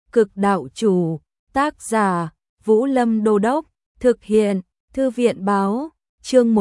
Cực đạo chủ, tác giả, Vũ Lâm Đô Đốc, thực hiện, Thư viện báo, chương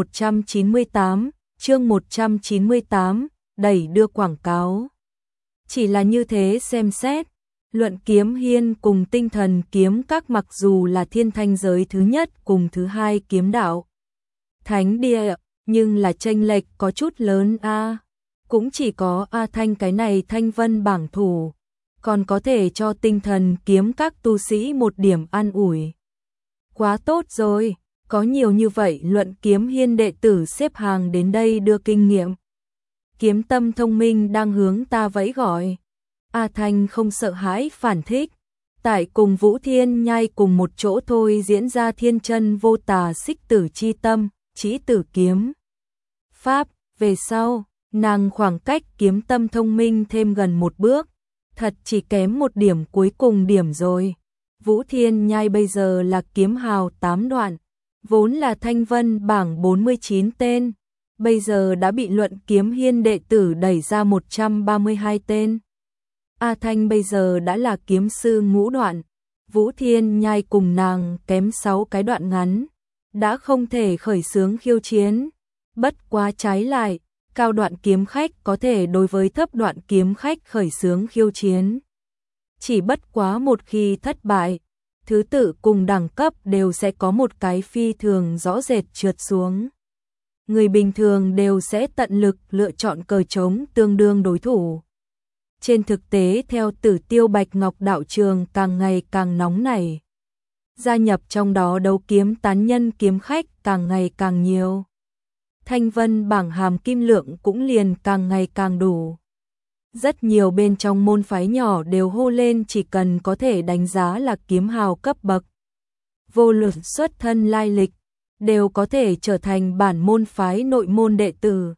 198, đẩy đưa quảng cáo. Chỉ là như thế xem xét, Luận Kiếm Hiên cùng Tinh Thần Kiếm Các mặc dù là thiên thanh giới thứ nhất cùng thứ hai kiếm đạo thánh địa, nhưng là chênh lệch có chút lớn a. Cũng chỉ có A Thanh cái này thanh vân bảng thủ, còn có thể cho Tinh Thần Kiếm Các tu sĩ một điểm an ủi. Quá tốt rồi, có nhiều như vậy Luận Kiếm Hiên đệ tử xếp hàng đến đây đưa kinh nghiệm. Kiếm tâm thông minh đang hướng ta vẫy gọi. A Thanh không sợ hãi phản thích, tại cùng Vũ Thiên Nhai cùng một chỗ thôi diễn ra thiên chân vô tà xích tử chi tâm, chí tử kiếm pháp. Về sau, nàng khoảng cách kiếm tâm thông minh thêm gần một bước, thật chỉ kém một điểm cuối cùng điểm rồi. Vũ Thiên Nhai bây giờ là kiếm hào 8 đoạn, vốn là thanh vân bảng 49 tên, bây giờ đã bị Luận Kiếm Hiên đệ tử đẩy ra 132 tên. A Thanh bây giờ đã là kiếm sư ngũ đoạn, Vũ Thiên Nhai cùng nàng kém 6 cái đoạn ngắn, đã không thể khởi xướng khiêu chiến. Bất quá trái lại, cao đoạn kiếm khách có thể đối với thấp đoạn kiếm khách khởi xướng khiêu chiến. Chỉ bất quá một khi thất bại, thứ tự cùng đẳng cấp đều sẽ có một cái phi thường rõ rệt trượt xuống. Người bình thường đều sẽ tận lực lựa chọn cờ trống tương đương đối thủ. Trên thực tế theo Tử Tiêu Bạch Ngọc đạo trường càng ngày càng nóng nảy, gia nhập trong đó đấu kiếm tán nhân kiếm khách càng ngày càng nhiều. Thanh vân bảng hàm kim lượng cũng liền càng ngày càng đủ. Rất nhiều bên trong môn phái nhỏ đều hô lên chỉ cần có thể đánh giá là kiếm hào cấp bậc, vô luận xuất thân lai lịch, đều có thể trở thành bản môn phái nội môn đệ tử.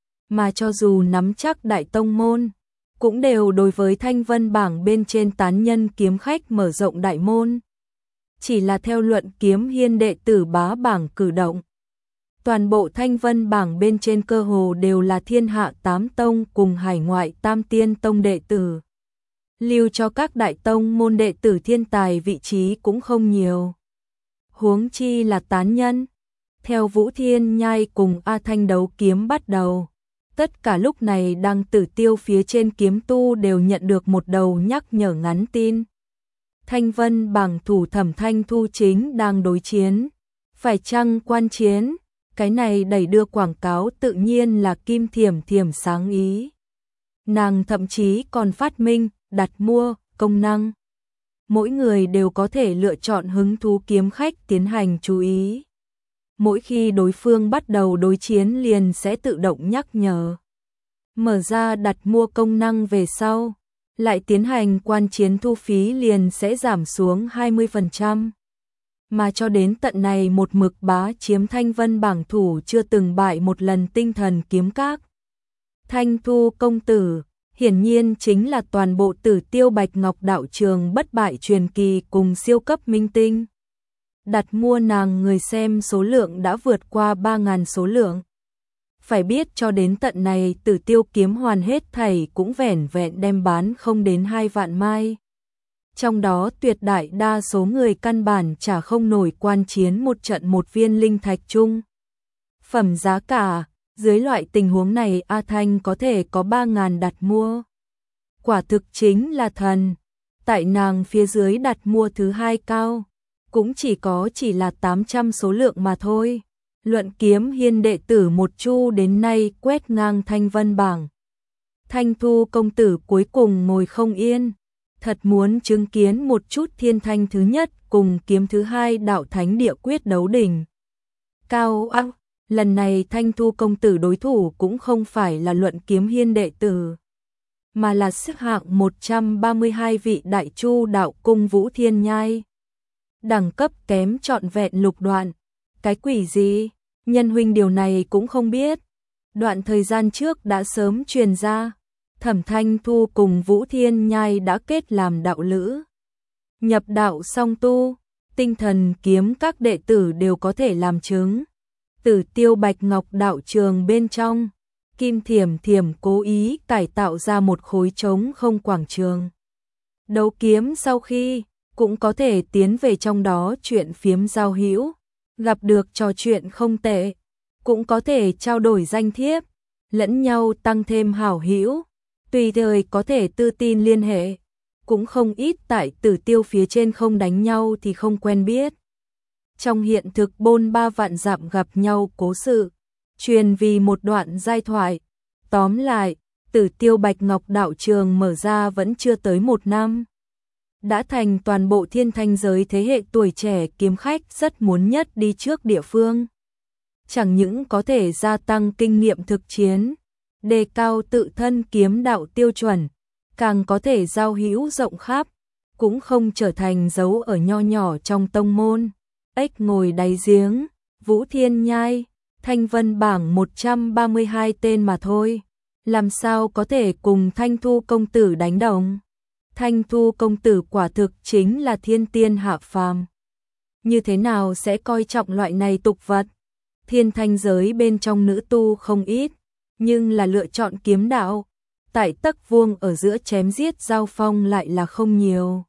Mà cho dù nắm chắc đại tông môn, cũng đều đối với thanh vân bảng bên trên tán nhân kiếm khách mở rộng đại môn. Chỉ là theo Luận Kiếm Hiên đệ tử bá bảng cử động, toàn bộ thanh vân bảng bên trên cơ hồ đều là thiên hạ 8 tông cùng hải ngoại tam tiên tông đệ tử. Lưu cho các đại tông môn đệ tử thiên tài vị trí cũng không nhiều. Huống chi là tán nhân. Theo Vũ Thiên Nhai cùng A Thanh đấu kiếm bắt đầu, tất cả lúc này đang Tử Tiêu phía trên kiếm tu đều nhận được một đầu nhắc nhở ngắn tin. Thanh vân bảng thủ Thẩm Thanh Thu chính đang đối chiến, phải chăng quan chiến? Cái này đẩy đưa quảng cáo tự nhiên là Kim Thiểm Thiểm sáng ý. Nàng thậm chí còn phát minh, đặt mua, công năng. Mỗi người đều có thể lựa chọn hứng thú kiếm khách tiến hành chú ý. Mỗi khi đối phương bắt đầu đối chiến liền sẽ tự động nhắc nhở. Mở ra đặt mua công năng về sau, lại tiến hành quan chiến thu phí liền sẽ giảm xuống 20%. Mà cho đến tận này một mực bá chiếm thanh vân bảng thủ chưa từng bại một lần Tinh Thần Kiếm Các. Thanh Thu công tử, hiển nhiên chính là toàn bộ Tử Tiêu Bạch Ngọc đạo trường bất bại truyền kỳ cùng siêu cấp minh tinh. Đặt mua nàng người xem số lượng đã vượt qua 3.000 số lượng. Phải biết cho đến tận này Tử Tiêu kiếm hoàn hết thảy cũng vẻn vẹn đem bán không đến 2 vạn mai. Trong đó tuyệt đại đa số người căn bản trả không nổi quan chiến một trận một viên linh thạch chung. Phẩm giá cả, dưới loại tình huống này A Thanh có thể có 3.000 đặt mua. Quả thực chính là thần. Tại nàng phía dưới đặt mua thứ hai cao, cũng chỉ là 800 số lượng mà thôi. Luận Kiếm Hiên đệ tử một chu đến nay quét ngang thanh vân bảng. Thanh Thu công tử cuối cùng ngồi không yên, thật muốn chứng kiến một chút thiên thanh thứ nhất cùng kiếm thứ hai đạo thánh địa quyết đấu đỉnh. Cao ác, lần này Thanh Thu công tử đối thủ cũng không phải là Luận Kiếm Hiên đệ tử, mà là xếp hạng 132 vị đại chu đạo cung Vũ Thiên Nhai. Đẳng cấp kém trọn vẹn lục đoạn. Cái quỷ gì? Nhân huynh điều này cũng không biết. Đoạn thời gian trước đã sớm truyền ra, Thẩm Thanh Thu cùng Vũ Thiên Nhai đã kết làm đạo lữ. Nhập đạo song tu, Tinh Thần Kiếm các đệ tử đều có thể làm chứng. Tử Tiêu Bạch Ngọc đạo trường bên trong, Kim Thiểm Thiểm cố ý cải tạo ra một khối trống không quảng trường. Đấu kiếm sau khi, cũng có thể tiến về trong đó chuyện phiếm giao hữu, gặp được trò chuyện không tệ, cũng có thể trao đổi danh thiếp, lẫn nhau tăng thêm hảo hữu, tùy thời có thể tự tin liên hệ, cũng không ít tại Tử Tiêu phía trên không đánh nhau thì không quen biết. Trong hiện thực bôn 3 vạn dặm gặp nhau cố sự, truyền vì một đoạn giai thoại. Tóm lại, Tử Tiêu Bạch Ngọc đạo trường mở ra vẫn chưa tới 1 năm. Đã thành toàn bộ thiên thanh giới thế hệ tuổi trẻ kiếm khách rất muốn nhất đi trước địa phương. Chẳng những có thể gia tăng kinh nghiệm thực chiến, đề cao tự thân kiếm đạo tiêu chuẩn, càng có thể giao hữu rộng khắp, cũng không trở thành dấu ở nho nhỏ trong tông môn. Ếch ngồi đáy giếng, Vũ Thiên Nhai, Thanh Vân bảng 132 tên mà thôi, làm sao có thể cùng Thanh Thu công tử đánh đồng. Thanh Thu công tử quả thực chính là thiên tiên hạ phàm. Như thế nào sẽ coi trọng loại này tục vật? Thiên thanh giới bên trong nữ tu không ít, nhưng là lựa chọn kiếm đạo. Tại tấc vuông ở giữa chém giết giao phong lại là không nhiều.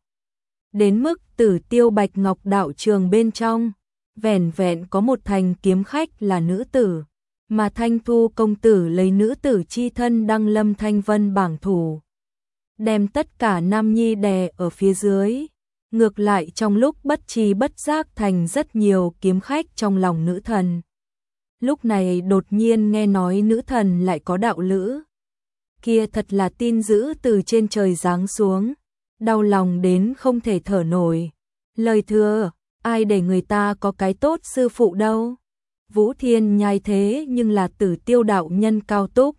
Đến mức Tử Tiêu Bạch Ngọc đạo trường bên trong, vẻn vẹn có một thành kiếm khách là nữ tử, mà Thanh Thu công tử lấy nữ tử chi thân đăng lâm Thanh Vân bảng thủ, đem tất cả nam nhi đè ở phía dưới. Ngược lại trong lúc bất tri bất giác thành rất nhiều kiếm khách trong lòng nữ thần. Lúc này đột nhiên nghe nói nữ thần lại có đạo lữ. Kia thật là tin dữ từ trên trời giáng xuống, đau lòng đến không thể thở nổi. Lời thừa, ai để người ta có cái tốt sư phụ đâu. Vũ Thiên Nhai thế nhưng là Tử Tiêu đạo nhân cao túc,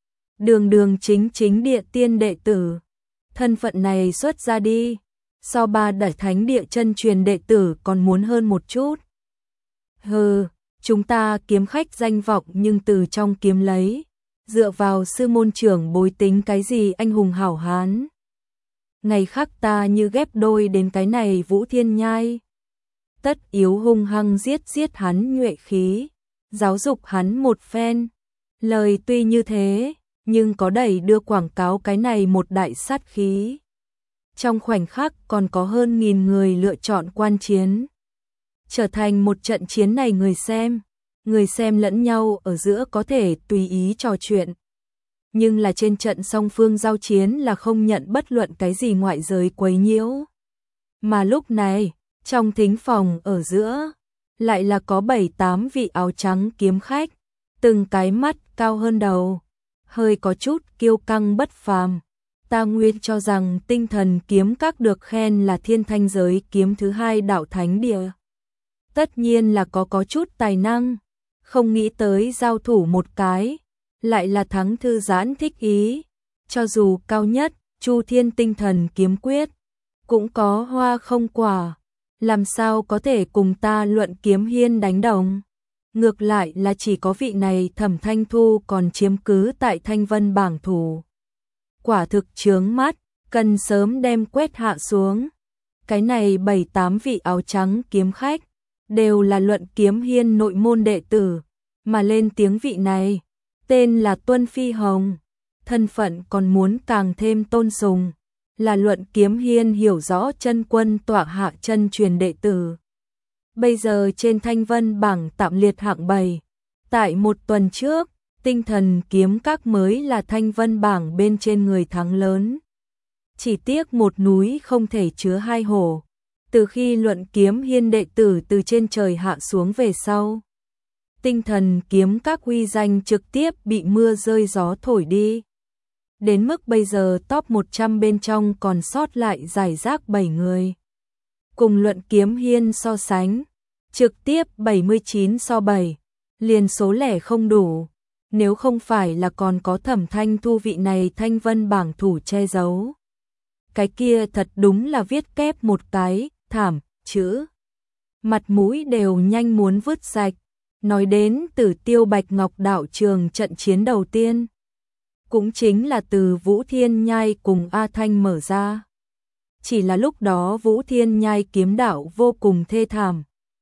đường đường chính chính địa tiên đệ tử. Thân phận này xuất ra đi, so 3 đại thánh địa chân truyền đệ tử còn muốn hơn một chút. Hừ, chúng ta kiếm khách danh vọng nhưng từ trong kiếm lấy, dựa vào sư môn trưởng bối tính cái gì anh hùng hảo hán. Ngày khác ta như ghép đôi đến cái này Vũ Thiên Nhai, tất yếu hung hăng giết hắn nhuệ khí, giáo dục hắn một phen. Lời tuy như thế, nhưng có đẩy đưa quảng cáo cái này một đại sát khí. Trong khoảnh khắc còn có hơn 1000 người lựa chọn quan chiến. Trở thành một trận chiến này người xem lẫn nhau ở giữa có thể tùy ý trò chuyện. Nhưng là trên trận song phương giao chiến là không nhận bất luận cái gì ngoại giới quấy nhiễu. Mà lúc này, trong thính phòng ở giữa, lại là có 7-8 vị áo trắng kiếm khách, từng cái mắt cao hơn đầu, hơi có chút kiêu căng bất phàm. Ta nguyên cho rằng Tinh Thần kiếm các được khen là thiên thanh giới kiếm thứ 2 đạo thánh địa. Tất nhiên là có chút tài năng, không nghĩ tới giao thủ một cái, lại là thắng thư giãn thích ý. Cho dù cao nhất, Chu Thiên Tinh Thần kiếm quyết, cũng có hoa không quả, làm sao có thể cùng ta luận kiếm hiên đánh đồng. Ngược lại là chỉ có vị này Thẩm Thanh Thu còn chiếm cứ tại Thanh Vân bảng thủ. Quả thực chướng mắt, cần sớm đem quét hạ xuống. Cái này 7-8 vị áo trắng kiếm khách, đều là luận kiếm hiên nội môn đệ tử, mà lên tiếng vị này, tên là Tuân Phi Hồng, thân phận còn muốn càng thêm tôn sùng, là luận kiếm hiên hiểu rõ chân quân tọa hạ chân truyền đệ tử. Bây giờ trên Thanh Vân bảng tạm liệt hạng 7, tại một tuần trước, Tinh Thần kiếm các mới là Thanh Vân bảng bên trên người thắng lớn. Chỉ tiếc một núi không thể chứa hai hổ, từ khi luận kiếm hiên đệ tử từ trên trời hạ xuống về sau, Tinh Thần kiếm các uy danh trực tiếp bị mưa rơi gió thổi đi. Đến mức bây giờ top 100 bên trong còn sót lại giải rác 7 người. Cùng luận kiếm hiên so sánh, trực tiếp 79 so 7, liền số lẻ không đủ. Nếu không phải là còn có Thẩm Thanh Thu vị này Thanh Vân bảng thủ che giấu, cái kia thật đúng là viết kép một cái, thảm, chữ. Mặt mũi đều nhanh muốn vứt sạch. Nói đến Tử Tiêu Bạch Ngọc đạo trường trận chiến đầu tiên, cũng chính là từ Vũ Thiên Nhai cùng A Thanh mở ra. Chỉ là lúc đó Vũ Thiên Nhai kiếm đạo vô cùng thê thảm.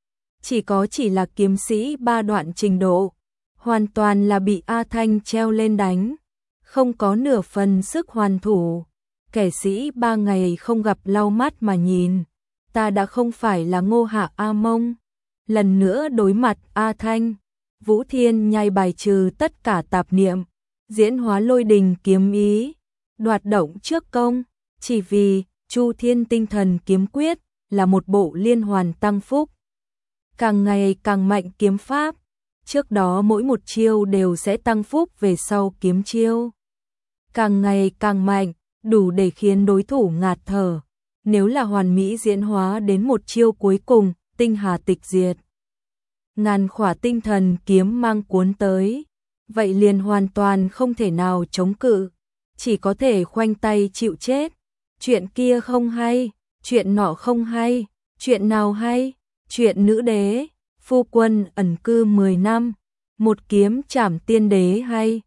Chỉ là kiếm sĩ 3 đoạn trình độ, hoàn toàn là bị A Thanh treo lên đánh, không có nửa phần sức hoàn thủ. kẻ sĩ 3 ngày không gặp lau mắt mà nhìn, ta đã không phải là Ngô Hạ A Mông. Lần nữa đối mặt A Thanh, Vũ Thiên Nhai bài trừ tất cả tạp niệm, diễn hóa lôi đình kiếm ý, đoạt động trước công, chỉ vì Chu Thiên Tinh Thần Kiếm Quyết là một bộ liên hoàn tăng phúc, càng ngày càng mạnh kiếm pháp. Trước đó mỗi một chiêu đều sẽ tăng phúc về sau kiếm chiêu, càng ngày càng mạnh, đủ để khiến đối thủ ngạt thở. Nếu là hoàn mỹ diễn hóa đến một chiêu cuối cùng, tinh hà tịch diệt, ngàn khỏa tinh thần kiếm mang cuốn tới, vậy liền hoàn toàn không thể nào chống cự, chỉ có thể khoanh tay chịu chết. Chuyện kia không hay, chuyện nọ không hay, chuyện nào hay? Chuyện nữ đế, phu quân ẩn cư 10 năm, một kiếm trảm tiên đế hay?